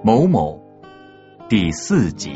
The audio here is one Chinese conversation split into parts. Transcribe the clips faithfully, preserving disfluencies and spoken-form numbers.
某某第四集。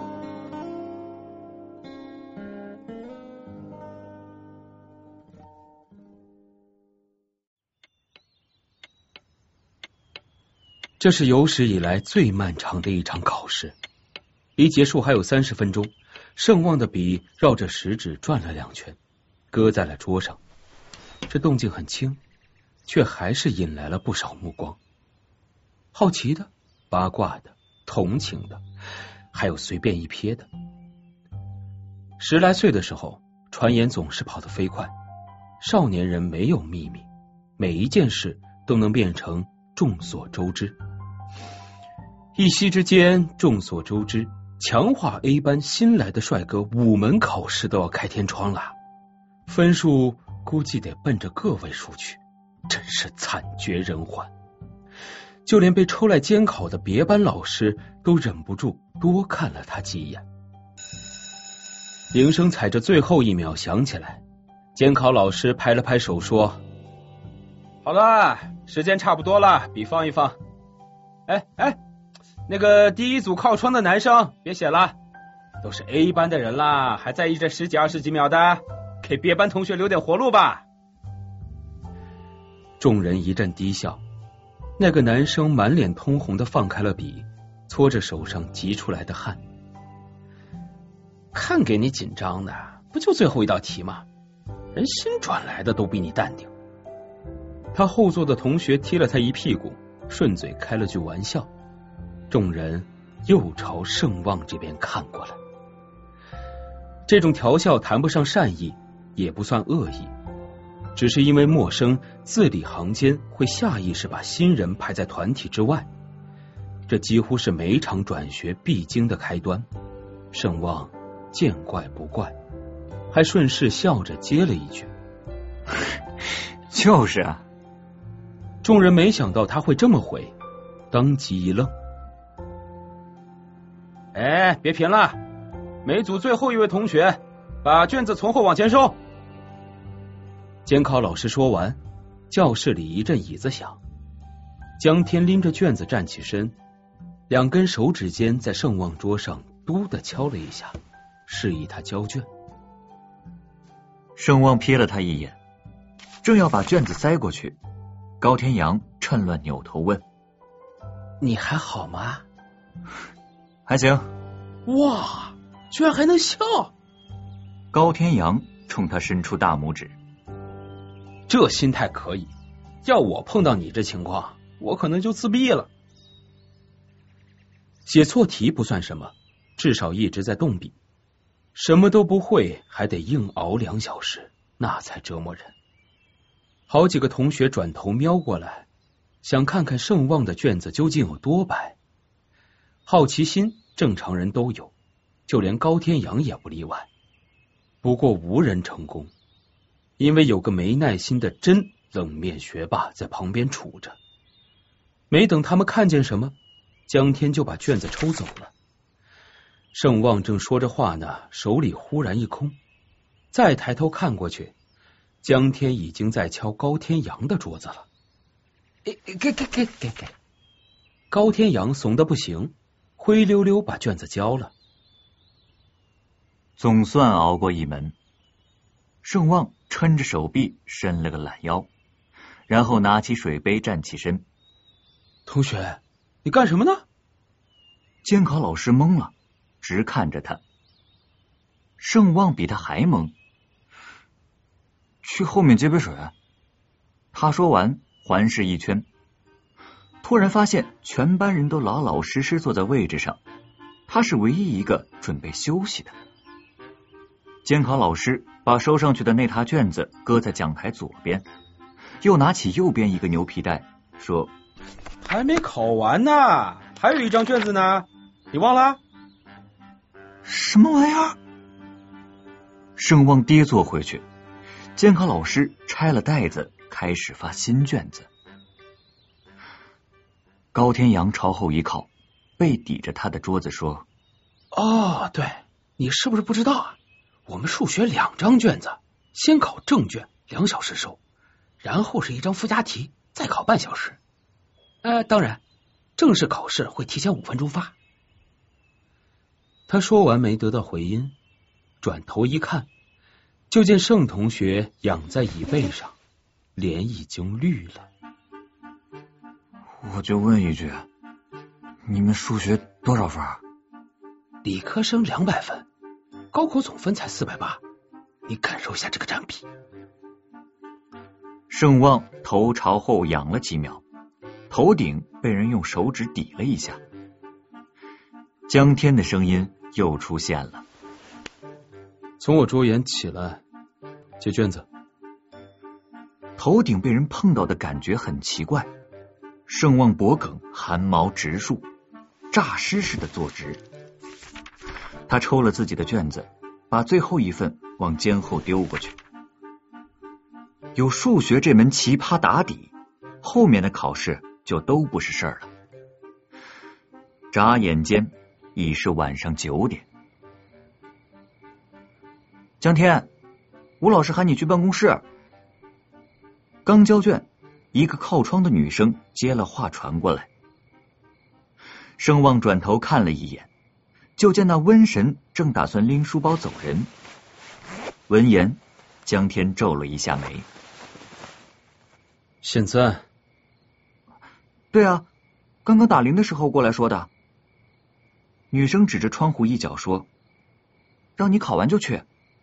这是有史以来最漫长的一场考试，离结束还有三十分钟。盛旺的笔绕着食指转了两圈，搁在了桌上。这动静很轻，却还是引来了不少目光。好奇的、八卦的、同情的，还有随便一瞥的。十来岁的时候，传言总是跑得飞快，少年人没有秘密，每一件事都能变成众所周知。一夕之间，众所周知，强化 A 班新来的帅哥五门考试都要开天窗了，分数估计得奔着个位数去，真是惨绝人寰。就连被抽来监考的别班老师都忍不住多看了他几眼。铃声踩着最后一秒响起来，监考老师拍了拍手说：好了，时间差不多了，笔放一放。哎哎，那个第一组靠窗的男生别写了，都是 A 班的人啦，还在意这十几二十几秒的，给别班同学留点活路吧。众人一阵低笑，那个男生满脸通红的放开了笔，搓着手上急出来的汗。看给你紧张的，不就最后一道题吗？人新转来的都比你淡定。他后座的同学踢了他一屁股，顺嘴开了句玩笑。众人又朝盛旺这边看过来。这种调笑谈不上善意，也不算恶意，只是因为陌生，字里行间会下意识把新人排在团体之外。这几乎是每场转学必经的开端。盛旺见怪不怪，还顺势笑着接了一句： 就是啊。 众人没想到他会这么回，当即一愣。哎，别贫了，每组最后一位同学把卷子从后往前收。监考老师说完，教室里一阵椅子响。江天拎着卷子站起身，两根手指尖在盛旺桌上嘟的敲了一下，示意他交卷。 盛旺瞥了他一眼，正要把卷子塞过去，高天阳趁乱扭头问： 你还好吗？ 还行。 哇，居然还能笑！ 高天阳冲他伸出大拇指。 这心态可以，要我碰到你这情况，我可能就自闭了。写错题不算什么，至少一直在动笔。什么都不会，还得硬熬两小时，那才折磨人。好几个同学转头瞄过来，想看看盛旺的卷子究竟有多白。好奇心正常人都有，就连高天阳也不例外。不过无人成功，因为有个没耐心的真冷面学霸在旁边杵着。没等他们看见什么，江天就把卷子抽走了。盛旺正说着话呢，手里忽然一空，再抬头看过去，江天已经在敲高天阳的桌子了。给给给给给给！高天阳怂得不行，灰溜溜把卷子交了。 总算熬过一门。盛旺抻着手臂伸了个懒腰，然后拿起水杯站起身。 同学，你干什么呢？ 监考老师懵了，直看着他。盛旺比他还懵。去后面接杯水。他说完环视一圈，突然发现全班人都老老实实坐在位置上，他是唯一一个准备休息的。监考老师把收上去的那沓卷子搁在讲台左边，又拿起右边一个牛皮袋，说： 还没考完呢，还有一张卷子呢，你忘了？ 什么玩意儿？盛旺跌坐回去，监考老师拆了袋子，开始发新卷子。高天阳朝后一靠，背抵着他的桌子说： 哦，对，你是不是不知道啊？我们数学两张卷子，先考正卷，两小时收，然后是一张附加题，再考半小时。呃，当然， 正式考试会提前五分钟发。他说完没得到回音，转头一看，就见盛同学仰在椅背上，脸已经绿了。 我就问一句，你们数学多少分？ 理科生两百分，高考总分才四百八，你感受一下这个占比。 盛望头朝后仰了几秒，头顶被人用手指抵了一下。江天的声音又出现了： 从我桌沿起来，接卷子。 头顶被人碰到的感觉很奇怪，盛望脖梗汗毛直竖，诈尸似的坐直。他抽了自己的卷子，把最后一份往肩后丢过去。有数学这门奇葩打底，后面的考试就都不是事儿了。眨眼间已是晚上九点。江天，吴老师喊你去办公室。刚交卷，一个靠窗的女生接了话传过来。盛望转头看了一眼，就见那瘟神正打算拎书包走人。闻言，江天皱了一下眉。 现在？ 对啊，刚刚打铃的时候过来说的。女生指着窗户一角说：“让你考完就去。”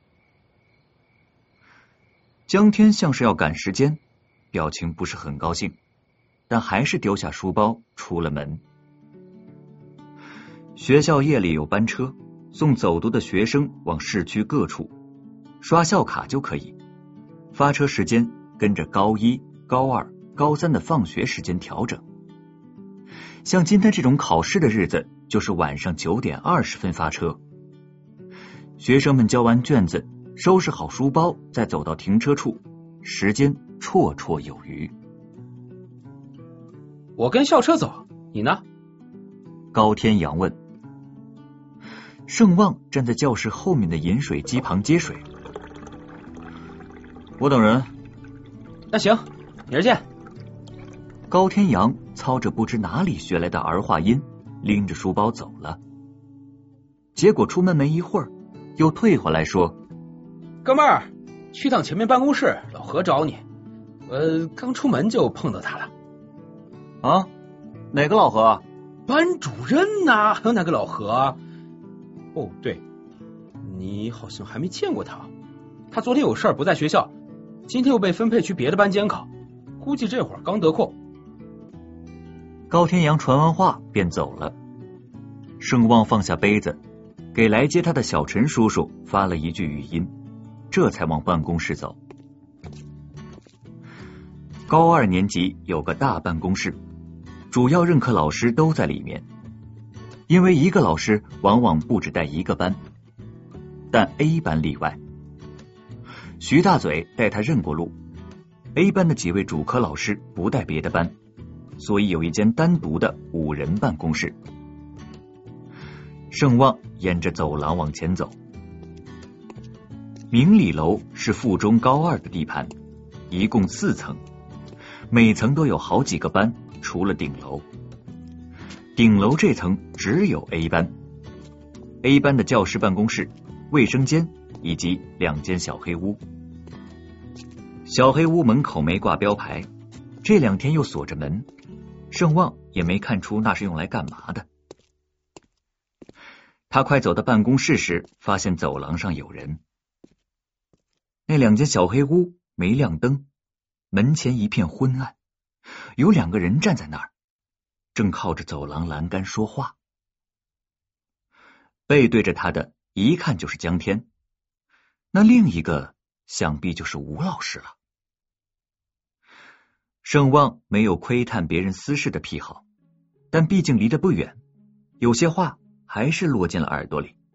江天像是要赶时间，表情不是很高兴，但还是丢下书包出了门。学校夜里有班车送走读的学生往市区各处，刷校卡就可以。发车时间跟着高一、高二、高三的放学时间调整。像今天这种考试的日子，就是晚上九点二十分发车。学生们交完卷子，收拾好书包，再走到停车处，时间绰绰有余。 我跟校车走，你呢？ 高天阳问。盛望站在教室后面的饮水机旁接水。我等人。 那行，明儿见。 高天阳操着不知哪里学来的儿化音，拎着书包走了。结果出门没一会儿，又退回来说：“ 哥们儿，去趟前面办公室，老何找你。呃，刚出门就碰到他了。” 啊？哪个老何？ 班主任呐，还有哪个老何啊？哦，对，你好像还没见过他。他昨天有事儿不在学校，今天又被分配去别的班监考，估计这会儿刚得空。 高天阳传完话便走了。盛望放下杯子，给来接他的小陈叔叔发了一句语音，这才往办公室走。高二年级有个大办公室，主要任课老师都在里面，因为一个老师往往不只带一个班，但 A 班例外。徐大嘴带他认过路， A 班的几位主科老师不带别的班，所以有一间单独的五人办公室。盛望沿着走廊往前走。明理楼是附中高二的地盘，一共四层，每层都有好几个班，除了顶楼。顶楼这层只有 A 班， A 班的教师办公室、卫生间以及两间小黑屋。小黑屋门口没挂标牌，这两天又锁着门，盛望也没看出那是用来干嘛的。他快走到办公室时，发现走廊上有人。那两间小黑屋没亮灯，门前一片昏暗，有两个人站在那儿，正靠着走廊栏杆说话。背对着他的一看就是江天，那另一个想必就是吴老师了。盛望没有窥探别人私事的癖好，但毕竟离得不远，有些话还是落进了耳朵里。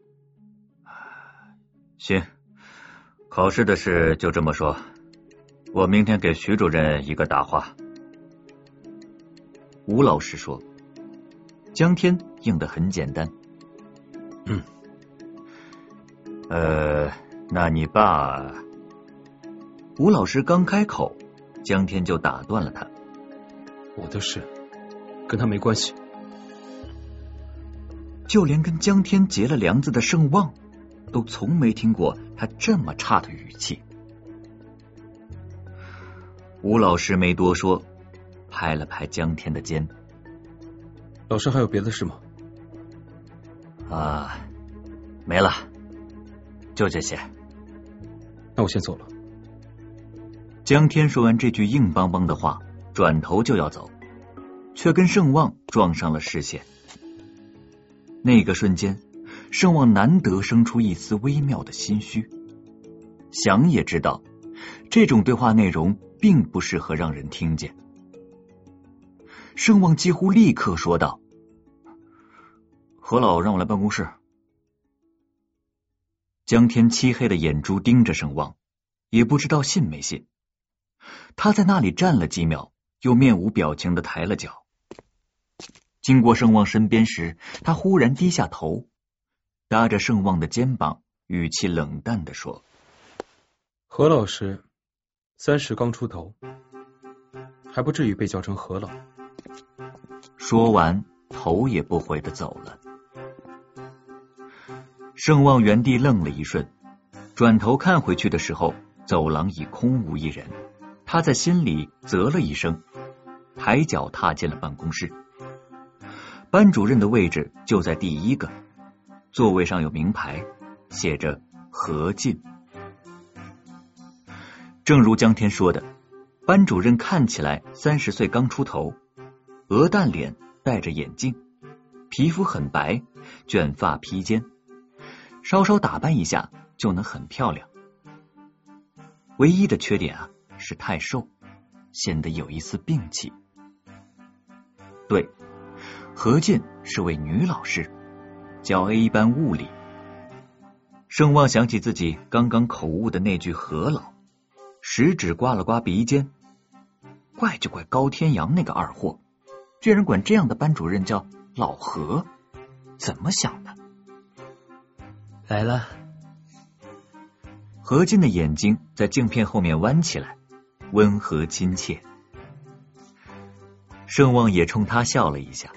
行，考试的事就这么说，我明天给徐主任一个大话。吴老师说。江天应得很简单。 嗯。 呃，那你爸……吴老师刚开口，江天就打断了他。 我的事跟他没关系。 就连跟江天结了梁子的盛旺，都从没听过他这么差的语气。吴老师没多说，拍了拍江天的肩。 老师还有别的事吗？ 啊，没了，就这些。 那我先走了。 江天说完这句硬邦邦的话，转头就要走，却跟盛旺撞上了视线。那个瞬间，盛旺难得生出一丝微妙的心虚，想也知道这种对话内容并不适合让人听见。盛旺几乎立刻说道：何老让我来办公室。江天漆黑的眼珠盯着盛旺，也不知道信没信。他在那里站了几秒，又面无表情的抬了脚。经过盛旺身边时，他忽然低下头，搭着盛旺的肩膀，语气冷淡地说： 何老师三十刚出头，还不至于被叫成何老。 说完，头也不回的走了。盛旺原地愣了一瞬，转头看回去的时候，走廊已空无一人。他在心里啧了一声，抬脚踏进了办公室。班主任的位置就在第一个，座位上有名牌，写着何进。正如江天说的，班主任看起来三十岁刚出头，鹅蛋脸，戴着眼镜，皮肤很白，卷发披肩，稍稍打扮一下就能很漂亮。唯一的缺点啊，是太瘦，显得有一丝病气。对，何进是位女老师，教 A 班物理。盛旺想起自己刚刚口误的那句何老，食指刮了刮鼻尖，怪就怪高天阳那个二货，居然管这样的班主任叫老何，怎么想的？ 来了。 何进的眼睛在镜片后面弯起来，温和亲切。盛旺也冲他笑了一下。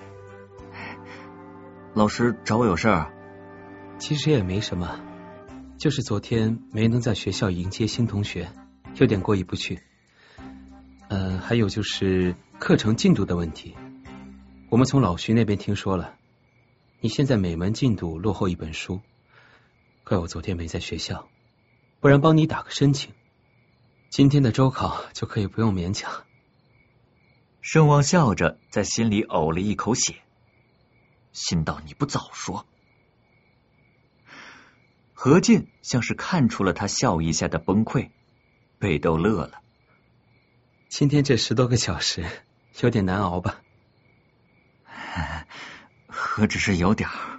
老师找我有事儿？ 其实也没什么，就是昨天没能在学校迎接新同学，有点过意不去。呃，还有就是课程进度的问题，我们从老徐那边听说了，你现在每门进度落后一本书，怪我昨天没在学校，不然帮你打个申请，今天的周考就可以不用勉强。 盛旺笑着在心里呕了一口血，心道你不早说。何进像是看出了他笑一下的崩溃，被逗乐了。 今天这十多个小时有点难熬吧？ 何止是有点儿。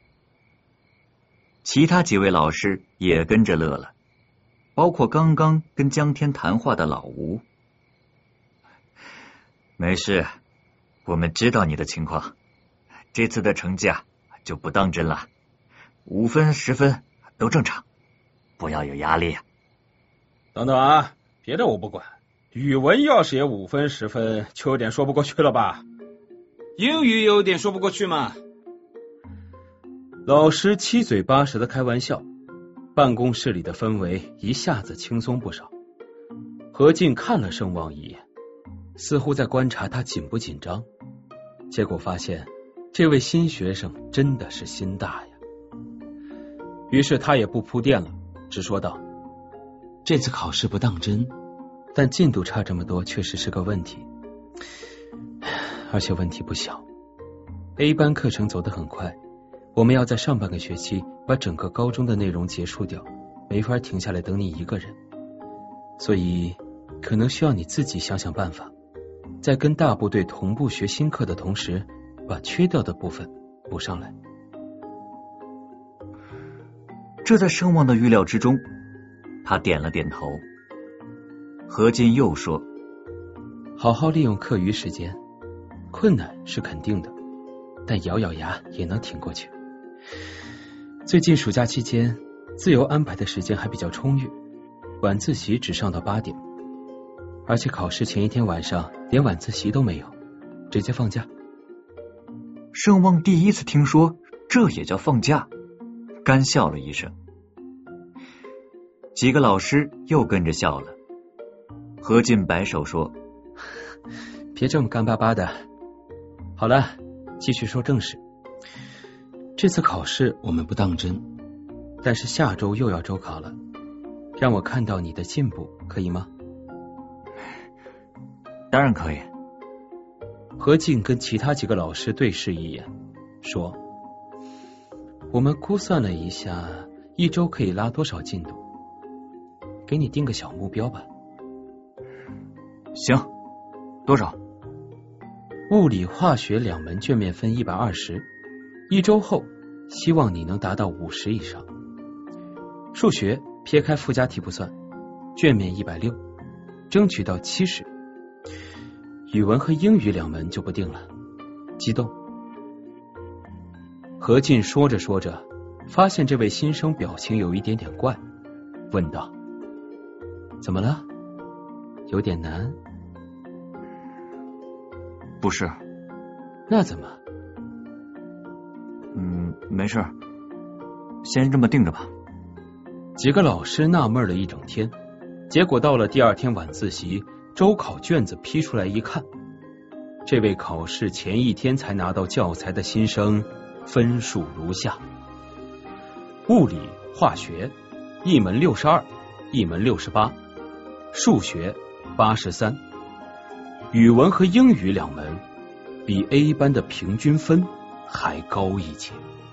其他几位老师也跟着乐了，包括刚刚跟江天谈话的老吴。没事，我们知道你的情况，这次的成绩啊就不当真了，五分十分都正常，不要有压力啊。 等等啊，别的我不管，语文要是也五分十分，就有点说不过去了吧？ 英语有点说不过去嘛。 老师七嘴八舌的开玩笑，办公室里的氛围一下子轻松不少。何进看了盛旺一眼，似乎在观察他紧不紧张，结果发现这位新学生真的是心大呀。于是他也不铺垫了，只说道： 这次考试不当真，但进度差这么多确实是个问题，而且问题不小。 A 班课程走得很快，我们要在上半个学期把整个高中的内容结束掉，没法停下来等你一个人，所以可能需要你自己想想办法，在跟大部队同步学新课的同时，把缺掉的部分补上来。 这在盛旺的预料之中，他点了点头。何进又说： 好好利用课余时间，困难是肯定的，但咬咬牙也能挺过去。最近暑假期间，自由安排的时间还比较充裕，晚自习只上到八点，而且考试前一天晚上连晚自习都没有，直接放假。 盛旺第一次听说这也叫放假？干笑了一声。几个老师又跟着笑了。何进摆手说： 别这么干巴巴的。好了，继续说正事。这次考试我们不当真，但是下周又要周考了，让我看到你的进步，可以吗？ 当然可以。 何进跟其他几个老师对视一眼，说：我们估算了一下，一周可以拉多少进度，给你定个小目标吧。 行，多少？ 物理化学两门卷面分一百二十，一周后希望你能达到五十以上。数学撇开附加题不算，卷面一百六，争取到七十。语文和英语两门就不定了，激动。何进说着说着，发现这位新生表情有一点点怪，问道：怎么了？有点难？ 不是。 那怎么？ 嗯，没事，先这么定着吧。 几个老师纳闷了一整天，结果到了第二天晚自习，周考卷子批出来一看，这位考试前一天才拿到教材的新生分数如下：物理、化学一门六十二，一门六十八，数学八十三，语文和英语两门比 A 班的平均分还高一截。